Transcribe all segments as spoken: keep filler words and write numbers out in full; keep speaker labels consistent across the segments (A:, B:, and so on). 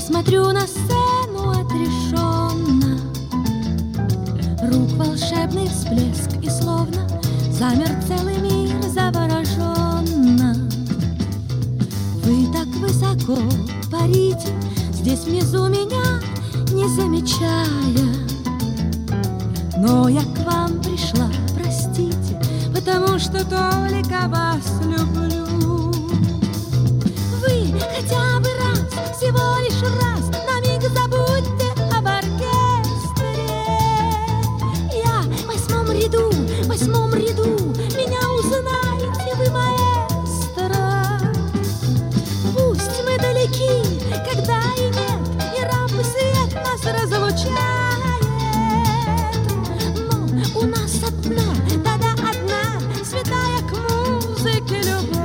A: смотрю на сцену отрешенно. Рук волшебный всплеск, и словно замер целый мир завороженно. Вы так высоко парите здесь внизу меня, не замечая. Но я к вам пришла, простите, потому что только вас люблю. Вы хотя бы раз, всего лишь раз, на миг забудьте об оркестре. Я в восьмом ряду, в восьмом ряду, меня узнаете вы, маэстро. Пусть мы далеки, когда и нет, и рампы свет нас разлучает. Но у нас одна, да-да, одна, святая к музыке любовь.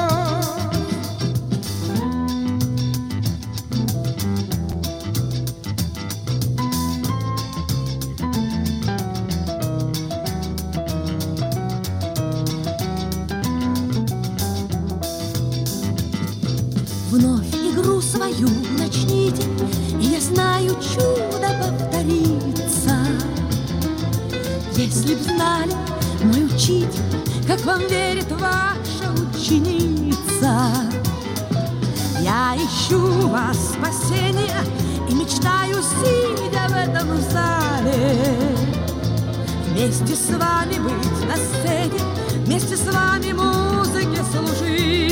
A: Вновь игру свою начните, и я знаю, чудо повторится. Если б знали, мой учитель, как вам верит ваша ученица. Я ищу вас спасения и мечтаю, сидя в этом зале, вместе с вами быть на сцене, вместе с вами музыке служить.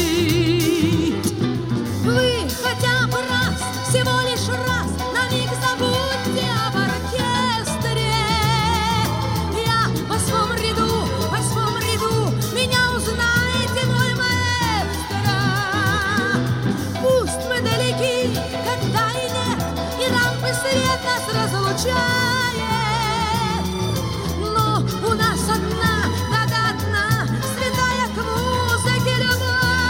A: Вы хотя бы раз, всего лишь раз, на миг забудьте об оркестре. Я в восьмом ряду, в восьмом ряду, меня узнаете, мой маэстро. Пусть мы далеки, когда и нет, и рампы свет нас разлучает. Но у нас одна, да-да, одна, святая к музыке любовь.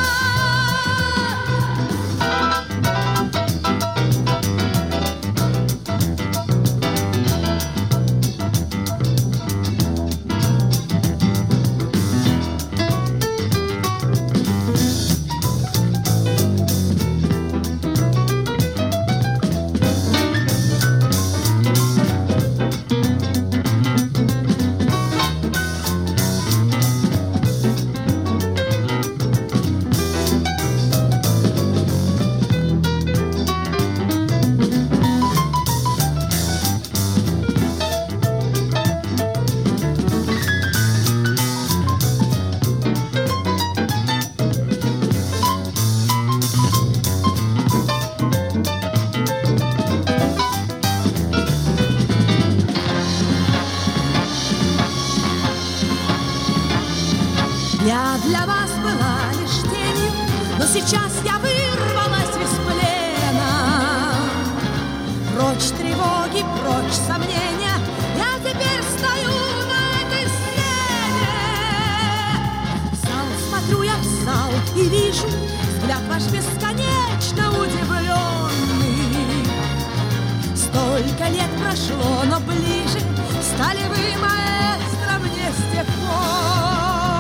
A: Я для вас была лишь тенью, но сейчас я вырвалась из плена. Прочь тревоги, прочь сомнения, я теперь стою на этой сцене. В зал смотрю я, в зал, и вижу взгляд ваш бесконечно удивленный. Столько лет прошло, но ближе стали вы, маэстро, мне с тех пор.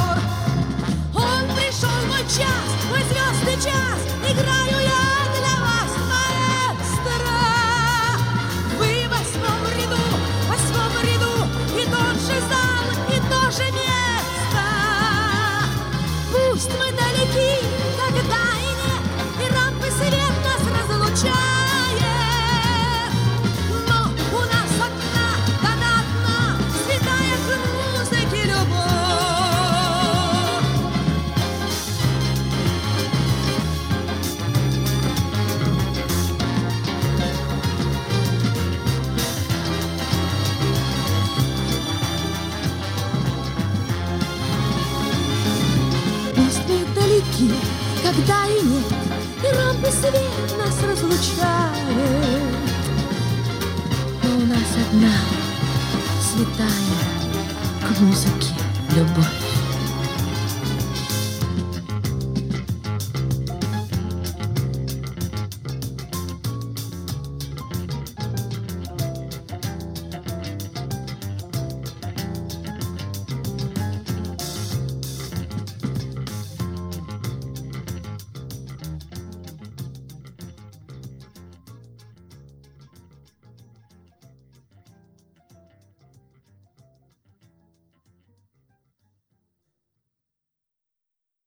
A: Пришел мой час, мой звездный час, играю я для вас, маэстро. Вы в восьмом ряду, в восьмом ряду, и тот же зал, и то же место. Пусть мы далеки, когда и нет, и рампы свет нас разлучает. Но у нас одна, да-да, одна, святая к музыке любовь. Когда и нет, и рампы свет нас разлучает. Но у нас одна святая к музыке любовь.